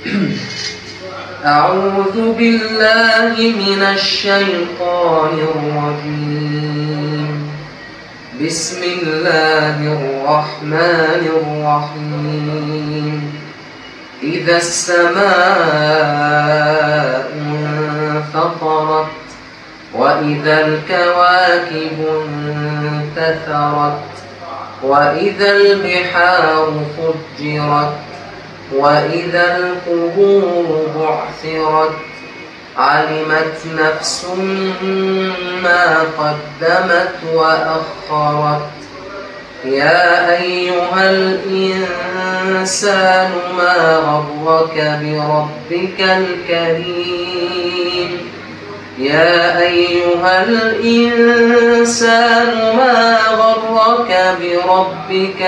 أعوذ بالله من الشيطان الرجيم. بسم الله الرحمن الرحيم. إذا السماء انفطرت وإذا الكواكب انتثرت وإذا البحار فجرت وإذا القبور بعثرت علمت نفس ما قدمت وأخرت. يا أيها الإنسان ما غرك بربك الكريم. يا أيها الإنسان ما غرك بربك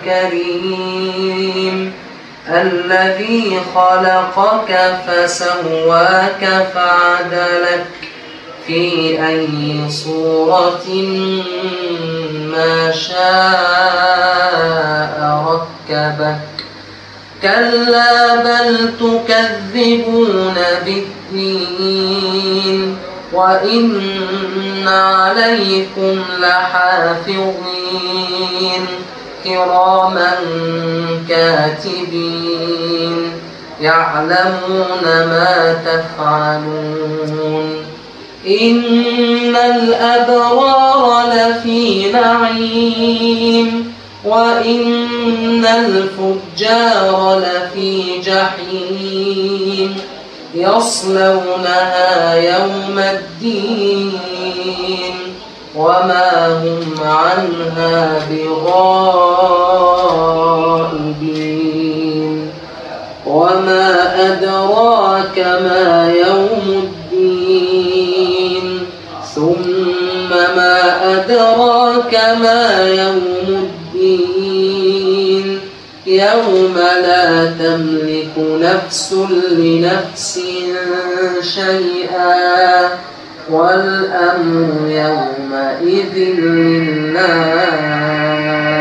الكريم الذي خلقك فسواك فعدلك في أي صورة ما شاء ركبك. كلا بل تكذبون بالدين وإن عليكم لحافظين كراما كاتبين يعلمون ما تفعلون. إن الأبرار لفي نعيم وإن الفجار لفي جحيم يصلونها يوم الدين وما هم عنها بغائبين. وما أدراك ما يوم الدين ثم ما أدراك ما يوم الدين يوم لا تملك نفس لنفس شيئا والأمر يومئذ لله.